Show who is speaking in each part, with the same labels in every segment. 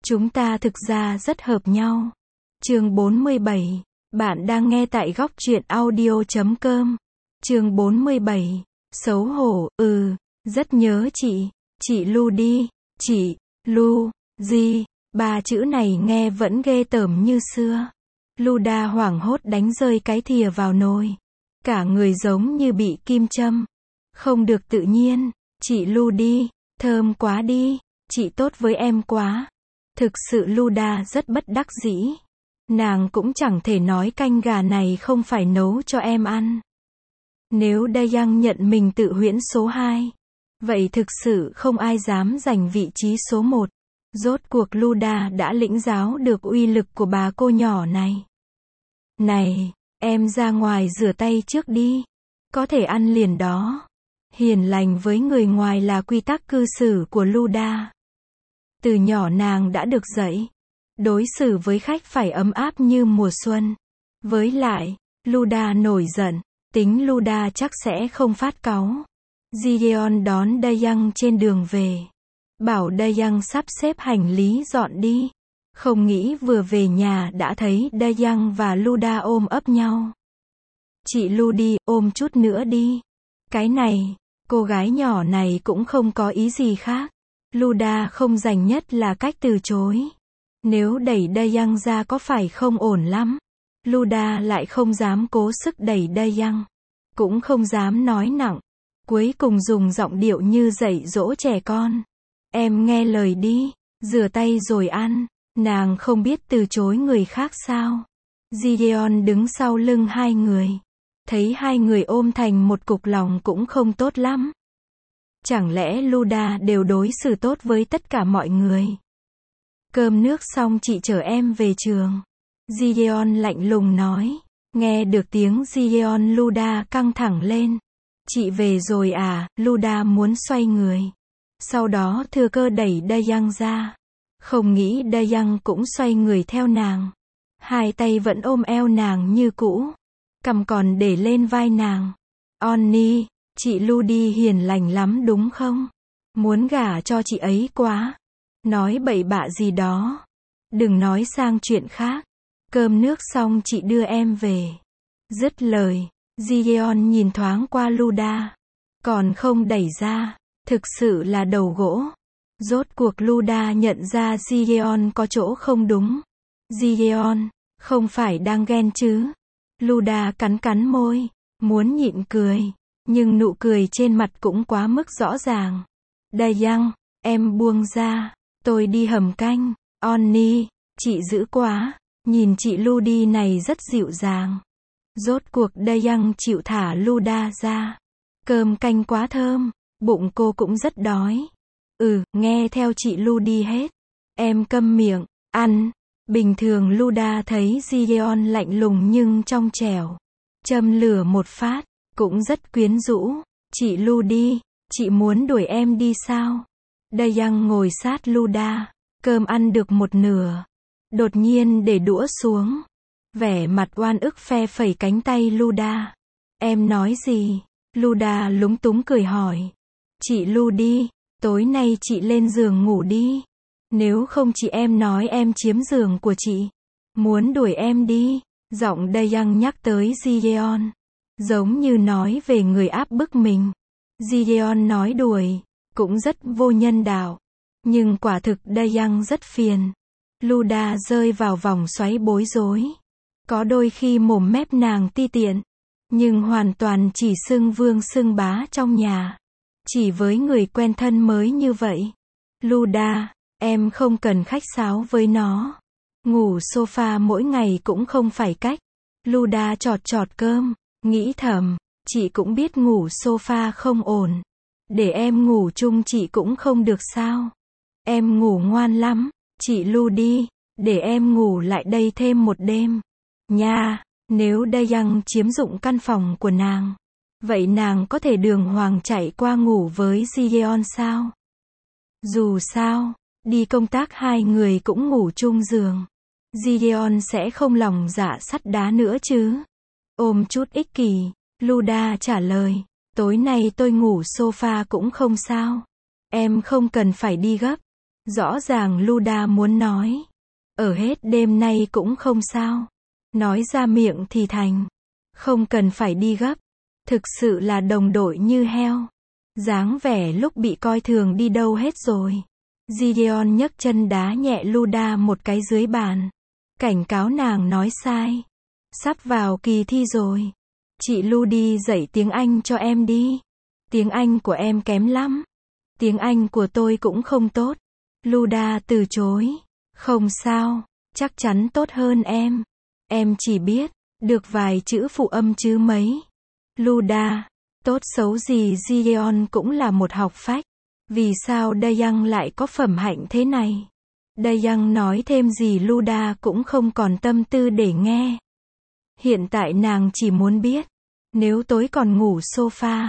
Speaker 1: Chúng ta thực ra rất hợp nhau. Chương 47. Bạn đang nghe tại góc truyện audio.com. Chương 47. Xấu hổ, rất nhớ chị Lu đi, chị, Lu, gì, ba chữ này nghe vẫn ghê tởm như xưa. Luda hoảng hốt đánh rơi cái thìa vào nồi. Cả người giống như bị kim châm. Không được tự nhiên, chị Lu đi, thơm quá đi, chị tốt với em quá. Thực sự Luda rất bất đắc dĩ. Nàng cũng chẳng thể nói canh gà này không phải nấu cho em ăn. Nếu Dayang nhận mình tự huyễn số 2, vậy thực sự không ai dám giành vị trí số 1. Rốt cuộc Luda đã lĩnh giáo được uy lực của bà cô nhỏ này. Này, em ra ngoài rửa tay trước đi. Có thể ăn liền đó. Hiền lành với người ngoài là quy tắc cư xử của Luda. Từ nhỏ nàng đã được dạy. Đối xử với khách phải ấm áp như mùa xuân. Với lại, Luda nổi giận. Tính Luda chắc sẽ không phát cáu. Gideon đón Dayang trên đường về. Bảo Dayang sắp xếp hành lý dọn đi. Không nghĩ vừa về nhà đã thấy Dayang và Luda ôm ấp nhau. Chị Lu đi, ôm chút nữa đi. Cái này, cô gái nhỏ này cũng không có ý gì khác. Luda không dành nhất là cách từ chối. Nếu đẩy Dayang ra có phải không ổn lắm. Luda lại không dám cố sức đẩy Dayang. Cũng không dám nói nặng. Cuối cùng dùng giọng điệu như dạy dỗ trẻ con. Em nghe lời đi, rửa tay rồi ăn. Nàng không biết từ chối người khác sao. Gideon đứng sau lưng hai người. Thấy hai người ôm thành một cục lòng cũng không tốt lắm. Chẳng lẽ Luda đều đối xử tốt với tất cả mọi người? Cơm nước xong chị chở em về trường. Gideon lạnh lùng nói. Nghe được tiếng Gideon, Luda căng thẳng lên. Chị về rồi à? Luda muốn xoay người. Sau đó thừa cơ đẩy Dayang ra. Không nghĩ Dayang cũng xoay người theo nàng. Hai tay vẫn ôm eo nàng như cũ. Cằm còn để lên vai nàng. Onni, chị Lu đi hiền lành lắm đúng không? Muốn gả cho chị ấy quá. Nói bậy bạ gì đó. Đừng nói sang chuyện khác. Cơm nước xong chị đưa em về. Dứt lời, Gideon nhìn thoáng qua Luda. Còn không đẩy ra. Thực sự là đầu gỗ. Rốt cuộc Luda nhận ra Gideon có chỗ không đúng. Gideon, không phải đang ghen chứ? Luda cắn cắn môi, muốn nhịn cười. Nhưng nụ cười trên mặt cũng quá mức rõ ràng. Dayang, em buông ra. Tôi đi hầm canh. Onni, chị dữ quá. Nhìn chị Lu đi này rất dịu dàng. Rốt cuộc Dayang chịu thả Luda ra. Cơm canh quá thơm. Bụng cô cũng rất đói. Nghe theo chị Lu đi hết. Em câm miệng, ăn. Bình thường Luda thấy Gideon lạnh lùng nhưng trong trẻo. Châm lửa một phát, cũng rất quyến rũ. Chị Lu đi, chị muốn đuổi em đi sao? Dayang ngồi sát Luda. Cơm ăn được một nửa. Đột nhiên để đũa xuống. Vẻ mặt oan ức phe phẩy cánh tay Luda. Em nói gì? Luda lúng túng cười hỏi. Chị Lu đi, tối nay chị lên giường ngủ đi. Nếu không chị em nói em chiếm giường của chị. Muốn đuổi em đi. Giọng Dayang nhắc tới Gideon. Giống như nói về người áp bức mình. Gideon nói đuổi. Cũng rất vô nhân đạo. Nhưng quả thực Dayang rất phiền. Luda rơi vào vòng xoáy bối rối. Có đôi khi mồm mép nàng ti tiện. Nhưng hoàn toàn chỉ xưng vương xưng bá trong nhà. Chỉ với người quen thân mới như vậy. Luda, em không cần khách sáo với nó. Ngủ sofa mỗi ngày cũng không phải cách. Luda chọt chọt cơm, nghĩ thầm, chị cũng biết ngủ sofa không ổn. Để em ngủ chung chị cũng không được sao. Em ngủ ngoan lắm, chị Lu đi, để em ngủ lại đây thêm một đêm. Nha, nếu Dayang chiếm dụng căn phòng của nàng. Vậy nàng có thể đường hoàng chạy qua ngủ với Gideon sao? Dù sao, đi công tác hai người cũng ngủ chung giường. Gideon sẽ không lòng dạ sắt đá nữa chứ. Ôm chút ích kỷ, Luda trả lời. Tối nay tôi ngủ sofa cũng không sao. Em không cần phải đi gấp. Rõ ràng Luda muốn nói. Ở hết đêm nay cũng không sao. Nói ra miệng thì thành. Không cần phải đi gấp. Thực sự là đồng đội như heo. Dáng vẻ lúc bị coi thường đi đâu hết rồi. Gideon nhấc chân đá nhẹ Luda một cái dưới bàn. Cảnh cáo nàng nói sai. Sắp vào kỳ thi rồi. Chị Ludi dạy tiếng Anh cho em đi. Tiếng Anh của em kém lắm. Tiếng Anh của tôi cũng không tốt. Luda từ chối. Không sao, chắc chắn tốt hơn em. Em chỉ biết được vài chữ phụ âm chứ mấy. Luda, tốt xấu gì Gideon cũng là một học phách. Vì sao Dayang lại có phẩm hạnh thế này? Dayang nói thêm gì Luda cũng không còn tâm tư để nghe. Hiện tại nàng chỉ muốn biết, nếu tối còn ngủ sofa,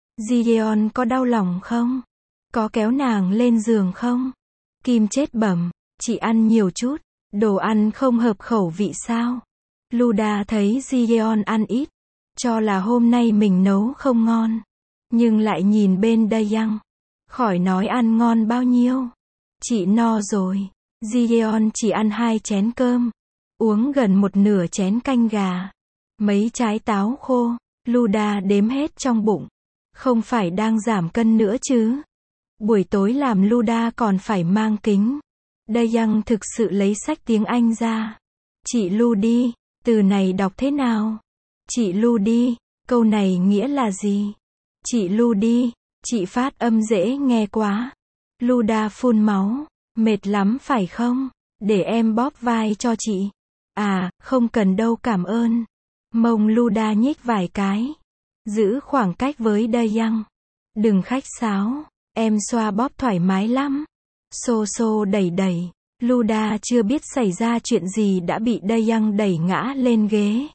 Speaker 1: Gideon có đau lòng không? Có kéo nàng lên giường không? Kim chết bẩm, chị ăn nhiều chút, đồ ăn không hợp khẩu vị sao? Luda thấy Gideon ăn ít, cho là hôm nay mình nấu không ngon. Nhưng lại nhìn bên Dayang, khỏi nói ăn ngon bao nhiêu. Chị no rồi. Gideon chỉ ăn 2 chén cơm, uống gần một nửa chén canh gà, mấy trái táo khô. Luda đếm hết trong bụng. Không phải đang giảm cân nữa chứ? Buổi tối làm Luda còn phải mang kính. Dayang thực sự lấy sách tiếng Anh ra. Chị Ludi, từ này đọc thế nào? Chị Ludi, câu này nghĩa là gì? Chị Ludi, chị phát âm dễ nghe quá. Luda phun máu. Mệt lắm phải không? Để em bóp vai cho chị. À, không cần đâu cảm ơn. Mông Luda nhích vài cái. Giữ khoảng cách với Dayang. Đừng khách sáo. Em xoa bóp thoải mái lắm. Xô xô đẩy đẩy. Luda chưa biết xảy ra chuyện gì đã bị Dayang đẩy ngã lên ghế.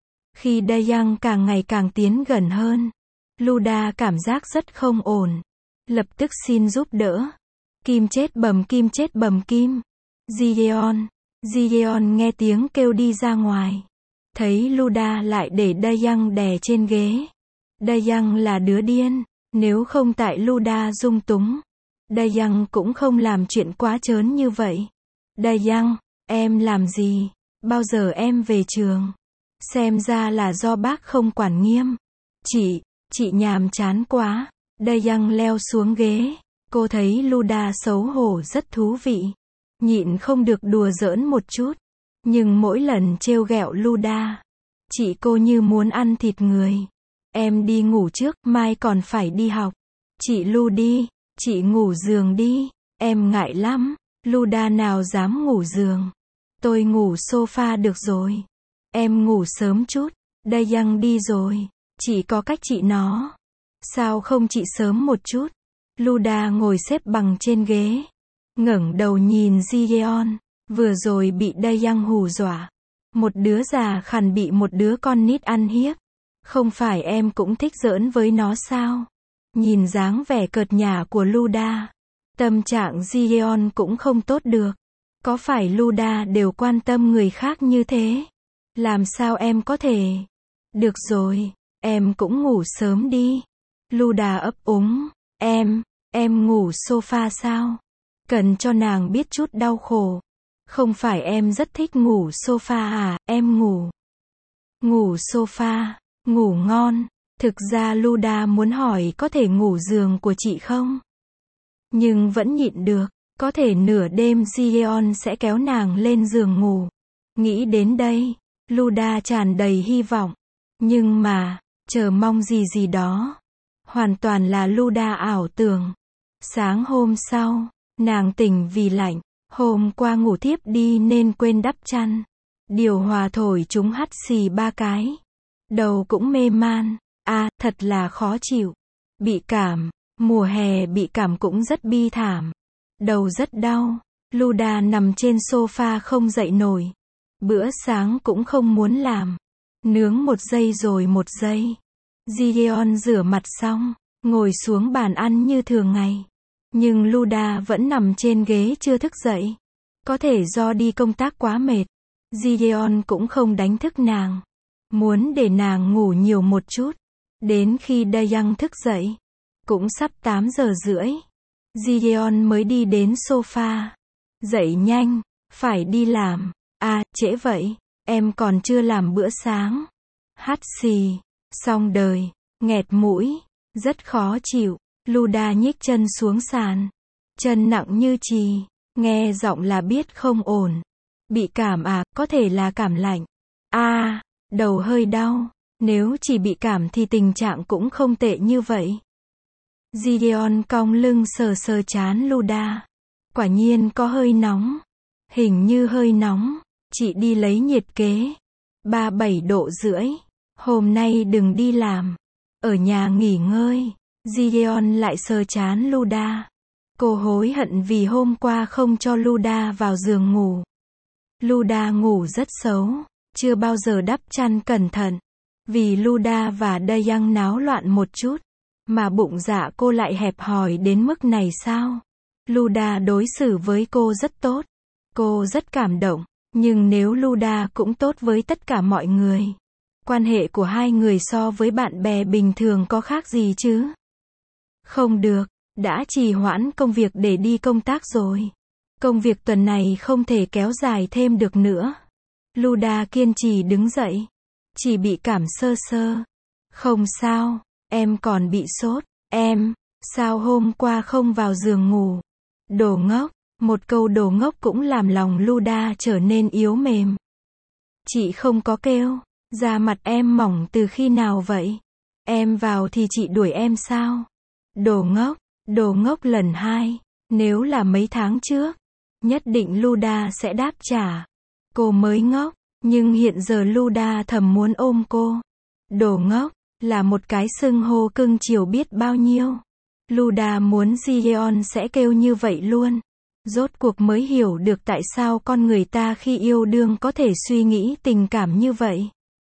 Speaker 1: Khi Dayang càng ngày càng tiến gần hơn, Luda cảm giác rất không ổn. Lập tức xin giúp đỡ. Kim chết bầm kim chết bầm kim. Gideon. Gideon nghe tiếng kêu đi ra ngoài. Thấy Luda lại để Dayang đè trên ghế. Dayang là đứa điên. Nếu không tại Luda dung túng, Dayang cũng không làm chuyện quá trớn như vậy. Dayang, em làm gì? Bao giờ em về trường? Xem ra là do bác không quản nghiêm. Chị nhàm chán quá. Dayang leo xuống ghế. Cô thấy Luda xấu hổ rất thú vị. Nhịn không được đùa giỡn một chút. Nhưng mỗi lần trêu ghẹo Luda, chị cô như muốn ăn thịt người. Em đi ngủ trước, mai còn phải đi học. Chị Ludi, chị ngủ giường đi. Em ngại lắm. Luda nào dám ngủ giường. Tôi ngủ sofa được rồi. Em ngủ sớm chút. Dayang đi rồi. Chỉ có cách chị nó. Sao không chị sớm một chút? Luda ngồi xếp bằng trên ghế. Ngẩng đầu nhìn Gideon. Vừa rồi bị Dayang hù dọa. Một đứa già khằn bị một đứa con nít ăn hiếp. Không phải em cũng thích giỡn với nó sao? Nhìn dáng vẻ cợt nhả của Luda, tâm trạng Gideon cũng không tốt được. Có phải Luda đều quan tâm người khác như thế? Làm sao em có thể? Được rồi, em cũng ngủ sớm đi. Luda ấp úng. Em ngủ sofa sao? Cần cho nàng biết chút đau khổ. Không phải em rất thích ngủ sofa à? Em ngủ sofa, ngủ ngon. Thực ra Luda muốn hỏi có thể ngủ giường của chị không? Nhưng vẫn nhịn được. Có thể nửa đêm Gideon sẽ kéo nàng lên giường ngủ. Nghĩ đến đây, Luda tràn đầy hy vọng. Nhưng mà, chờ mong gì đó. Hoàn toàn là Luda ảo tưởng. Sáng hôm sau, nàng tỉnh vì lạnh. Hôm qua ngủ thiếp đi nên quên đắp chăn. Điều hòa thổi chúng hắt xì 3 cái. Đầu cũng mê man. Thật là khó chịu. Bị cảm. Mùa hè bị cảm cũng rất bi thảm. Đầu rất đau. Luda nằm trên sofa không dậy nổi. Bữa sáng cũng không muốn làm. Nướng 1 giây rồi 1 giây. Gideon rửa mặt xong, ngồi xuống bàn ăn như thường ngày. Nhưng Luda vẫn nằm trên ghế chưa thức dậy. Có thể do đi công tác quá mệt. Gideon cũng không đánh thức nàng. Muốn để nàng ngủ nhiều một chút. Đến khi Dayang thức dậy, cũng sắp 8 giờ rưỡi. Gideon mới đi đến sofa. Dậy nhanh, phải đi làm. À, trễ vậy, em còn chưa làm bữa sáng. Hắt xì, xong đời, nghẹt mũi, rất khó chịu. Luda nhích chân xuống sàn. Chân nặng như chì, nghe giọng là biết không ổn. Bị cảm à, có thể là cảm lạnh. À, đầu hơi đau. Nếu chỉ bị cảm thì tình trạng cũng không tệ như vậy. Gideon cong lưng sờ sờ trán Luda. Quả nhiên có hơi nóng. Hình như hơi nóng. Chị đi lấy nhiệt kế. 37 độ rưỡi. Hôm nay đừng đi làm. Ở nhà nghỉ ngơi. Gideon lại sờ trán Luda. Cô hối hận vì hôm qua không cho Luda vào giường ngủ. Luda ngủ rất xấu. Chưa bao giờ đắp chăn cẩn thận. Vì Luda và Dayang náo loạn một chút. Mà bụng dạ cô lại hẹp hòi đến mức này sao? Luda đối xử với cô rất tốt. Cô rất cảm động. Nhưng nếu Luda cũng tốt với tất cả mọi người, quan hệ của hai người so với bạn bè bình thường có khác gì chứ? Không được, đã trì hoãn công việc để đi công tác rồi. Công việc tuần này không thể kéo dài thêm được nữa. Luda kiên trì đứng dậy. Chỉ bị cảm sơ sơ. Không sao, em còn bị sốt. Em, sao hôm qua không vào giường ngủ? Đồ ngốc, một câu đồ ngốc cũng làm lòng Luda trở nên yếu mềm. Chị không có kêu, da mặt em mỏng từ khi nào vậy? Em vào thì chị đuổi em sao? Đồ ngốc lần 2, nếu là mấy tháng trước, nhất định Luda sẽ đáp trả. Cô mới ngốc, nhưng hiện giờ Luda thầm muốn ôm cô. Đồ ngốc, là một cái xưng hô cưng chiều biết bao nhiêu. Luda muốn Gideon sẽ kêu như vậy luôn. Rốt cuộc mới hiểu được tại sao con người ta khi yêu đương có thể suy nghĩ tình cảm như vậy.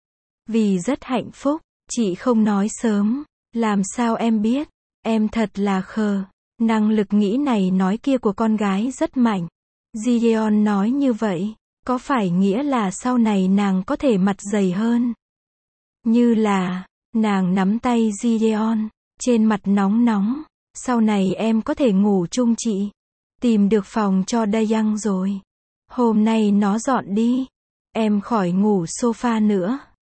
Speaker 1: Vì rất hạnh phúc, chị không nói sớm. Làm sao em biết? Em thật là khờ. Năng lực nghĩ này nói kia của con gái rất mạnh. Gideon nói như vậy, có phải nghĩa là sau này nàng có thể mặt dày hơn? Như là, nàng nắm tay Gideon, trên mặt nóng nóng. Sau này em có thể ngủ chung chị. Tìm được phòng cho Dayang rồi. Hôm nay nó dọn đi. Em khỏi ngủ sofa nữa.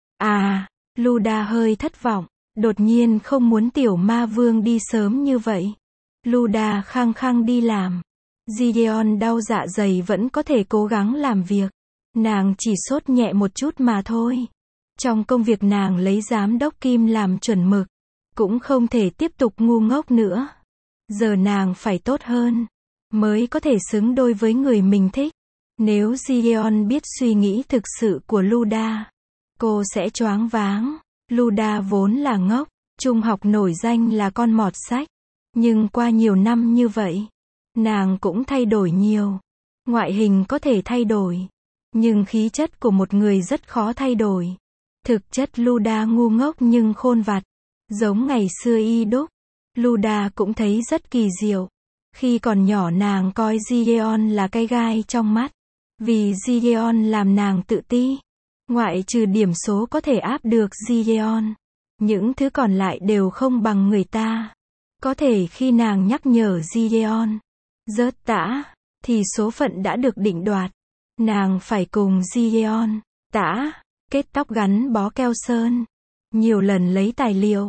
Speaker 1: À, Luda hơi thất vọng. Đột nhiên không muốn tiểu ma vương đi sớm như vậy. Luda khăng khăng đi làm. Gideon đau dạ dày vẫn có thể cố gắng làm việc. Nàng chỉ sốt nhẹ một chút mà thôi. Trong công việc nàng lấy giám đốc Kim làm chuẩn mực. Cũng không thể tiếp tục ngu ngốc nữa. Giờ nàng phải tốt hơn. Mới có thể xứng đôi với người mình thích. Nếu Gideon biết suy nghĩ thực sự của Luda, cô sẽ choáng váng. Luda vốn là ngốc. Trung học nổi danh là con mọt sách. Nhưng qua nhiều năm như vậy, nàng cũng thay đổi nhiều. Ngoại hình có thể thay đổi. Nhưng khí chất của một người rất khó thay đổi. Thực chất Luda ngu ngốc nhưng khôn vặt. Giống ngày xưa y đúc. Luda cũng thấy rất kỳ diệu. Khi còn nhỏ nàng coi Gideon là cái gai trong mắt. Vì Gideon làm nàng tự ti. Ngoại trừ điểm số có thể áp được Gideon, những thứ còn lại đều không bằng người ta. Có thể khi nàng nhắc nhở Gideon rớt tã, thì số phận đã được định đoạt. Nàng phải cùng Gideon tã, kết tóc gắn bó keo sơn. Nhiều lần lấy tài liệu.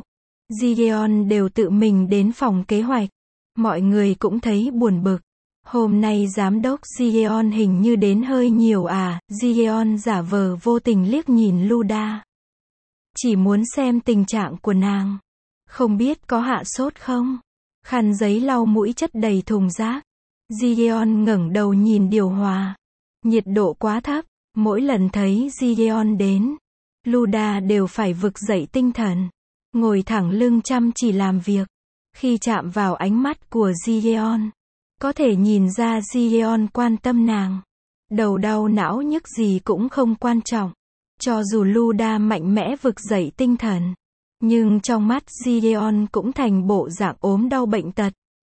Speaker 1: Gideon đều tự mình đến phòng kế hoạch. Mọi người cũng thấy buồn bực. Hôm nay giám đốc Gideon hình như đến hơi nhiều à? Gideon giả vờ vô tình liếc nhìn Luda. Chỉ muốn xem tình trạng của nàng. Không biết có hạ sốt không? Khăn giấy lau mũi chất đầy thùng rác. Gideon ngẩng đầu nhìn điều hòa. Nhiệt độ quá thấp. Mỗi lần thấy Gideon đến, Luda đều phải vực dậy tinh thần. Ngồi thẳng lưng chăm chỉ làm việc. Khi chạm vào ánh mắt của Gideon, có thể nhìn ra Gideon quan tâm nàng. Đầu đau não nhức gì cũng không quan trọng. Cho dù Luda mạnh mẽ vực dậy tinh thần, nhưng trong mắt Gideon cũng thành bộ dạng ốm đau bệnh tật.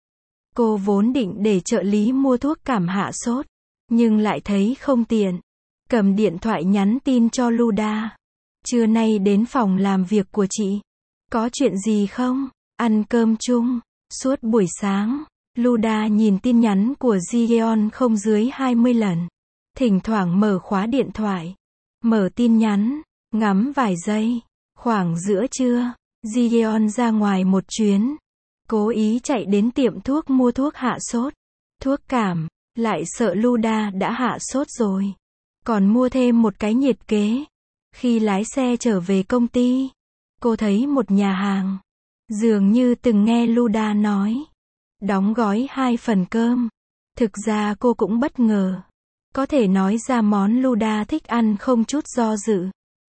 Speaker 1: Cô vốn định để trợ lý mua thuốc cảm hạ sốt, nhưng lại thấy không tiện. Cầm điện thoại nhắn tin cho Luda. Trưa nay đến phòng làm việc của chị. Có chuyện gì không? Ăn cơm chung. Suốt buổi sáng, Luda nhìn tin nhắn của Gideon không dưới 20 lần. Thỉnh thoảng mở khóa điện thoại. Mở tin nhắn. Ngắm vài giây. Khoảng giữa trưa, Gideon ra ngoài một chuyến. Cố ý chạy đến tiệm thuốc mua thuốc hạ sốt. Thuốc cảm. Lại sợ Luda đã hạ sốt rồi. Còn mua thêm một cái nhiệt kế. Khi lái xe trở về công ty, cô thấy một nhà hàng. Dường như từng nghe Luda nói. Đóng gói 2 phần cơm. Thực ra cô cũng bất ngờ. Có thể nói ra món Luda thích ăn không chút do dự.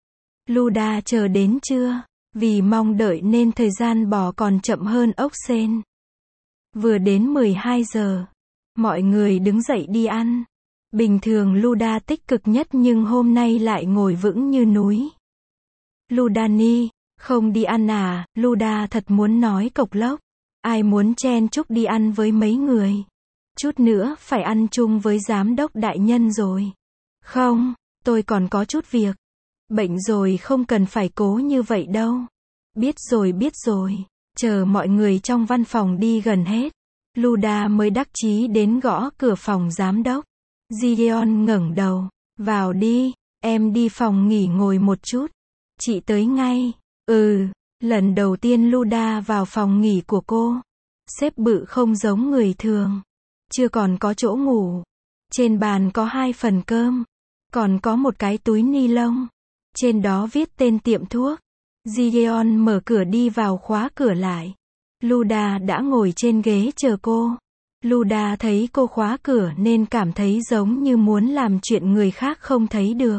Speaker 1: Luda chờ đến trưa. Vì mong đợi nên thời gian bò còn chậm hơn ốc sên. Vừa đến 12 giờ. Mọi người đứng dậy đi ăn. Bình thường Luda tích cực nhất nhưng hôm nay lại ngồi vững như núi. Ludani, không đi ăn à? Luda thật muốn nói cộc lốc. Ai muốn chen chúc đi ăn với mấy người? Chút nữa phải ăn chung với giám đốc đại nhân rồi. Không, tôi còn có chút việc. Bệnh rồi không cần phải cố như vậy đâu. Biết rồi. Chờ mọi người trong văn phòng đi gần hết. Luda mới đắc chí đến gõ cửa phòng giám đốc. Gideon ngẩng đầu. Vào đi, em đi phòng nghỉ ngồi một chút. Chị tới ngay. Lần đầu tiên Luda vào phòng nghỉ của cô. Xếp bự không giống người thường. Chưa còn có chỗ ngủ. Trên bàn có 2 phần cơm. Còn có một cái túi ni lông. Trên đó viết tên tiệm thuốc. Gideon mở cửa đi vào khóa cửa lại. Luda đã ngồi trên ghế chờ cô. Luda thấy cô khóa cửa nên cảm thấy giống như muốn làm chuyện người khác không thấy được.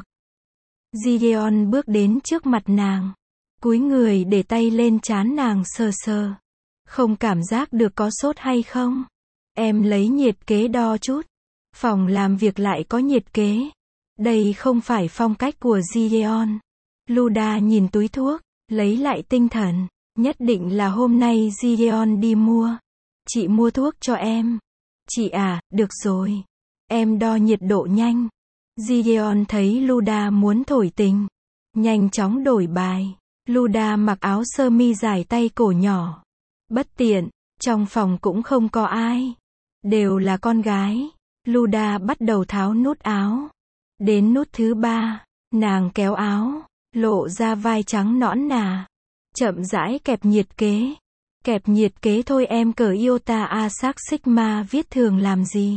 Speaker 1: Gideon bước đến trước mặt nàng. Cúi người để tay lên trán nàng sờ sờ. Không cảm giác được có sốt hay không? Em lấy nhiệt kế đo chút. Phòng làm việc lại có nhiệt kế. Đây không phải phong cách của Gideon. Luda nhìn túi thuốc, lấy lại tinh thần. Nhất định là hôm nay Gideon đi mua. Chị mua thuốc cho em. Chị à, được rồi. Em đo nhiệt độ nhanh. Gideon thấy Luda muốn thổi tình. Nhanh chóng đổi bài. Luda mặc áo sơ mi dài tay cổ nhỏ. Bất tiện, trong phòng cũng không có ai. Đều là con gái. Luda bắt đầu tháo nút áo. Đến nút thứ 3, nàng kéo áo, lộ ra vai trắng nõn nà. Chậm rãi kẹp nhiệt kế. Kẹp nhiệt kế thôi em cởi iota Asac Sigma viết thường làm gì?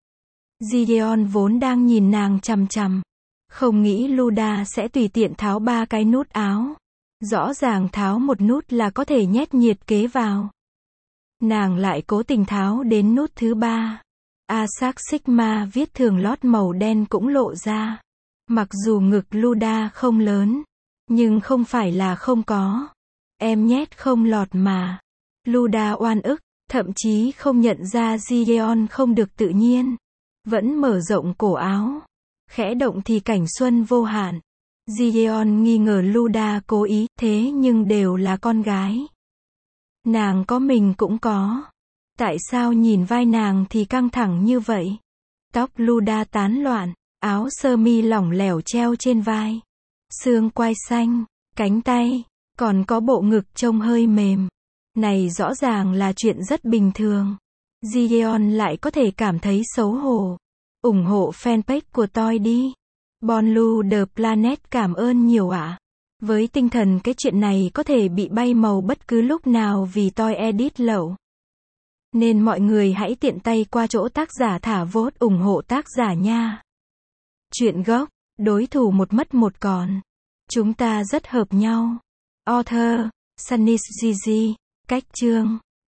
Speaker 1: Gideon vốn đang nhìn nàng chằm chằm. Không nghĩ Luda sẽ tùy tiện tháo 3 cái nút áo. Rõ ràng tháo một nút là có thể nhét nhiệt kế vào. Nàng lại cố tình tháo đến nút thứ 3. Asac Sigma viết thường lót màu đen cũng lộ ra. Mặc dù ngực Luda không lớn, nhưng không phải là không có. Em nhét không lọt mà. Luda oan ức, thậm chí không nhận ra Gideon không được tự nhiên. Vẫn mở rộng cổ áo. Khẽ động thì cảnh xuân vô hạn. Gideon nghi ngờ Luda cố ý, thế nhưng đều là con gái. Nàng có mình cũng có. Tại sao nhìn vai nàng thì căng thẳng như vậy? Tóc Luda tán loạn, áo sơ mi lỏng lẻo treo trên vai. Xương quai xanh, cánh tay, còn có bộ ngực trông hơi mềm. Này rõ ràng là chuyện rất bình thường. Gideon lại có thể cảm thấy xấu hổ. Ủng hộ fanpage của tôi đi. Bonlu The Planet cảm ơn nhiều ạ. Với tinh thần cái chuyện này có thể bị bay màu bất cứ lúc nào vì tôi edit lậu. Nên mọi người hãy tiện tay qua chỗ tác giả thả vote ủng hộ tác giả nha. Chuyện gốc, đối thủ một mất một còn. Chúng ta rất hợp nhau. Author, Sunny Gigi, cách chương.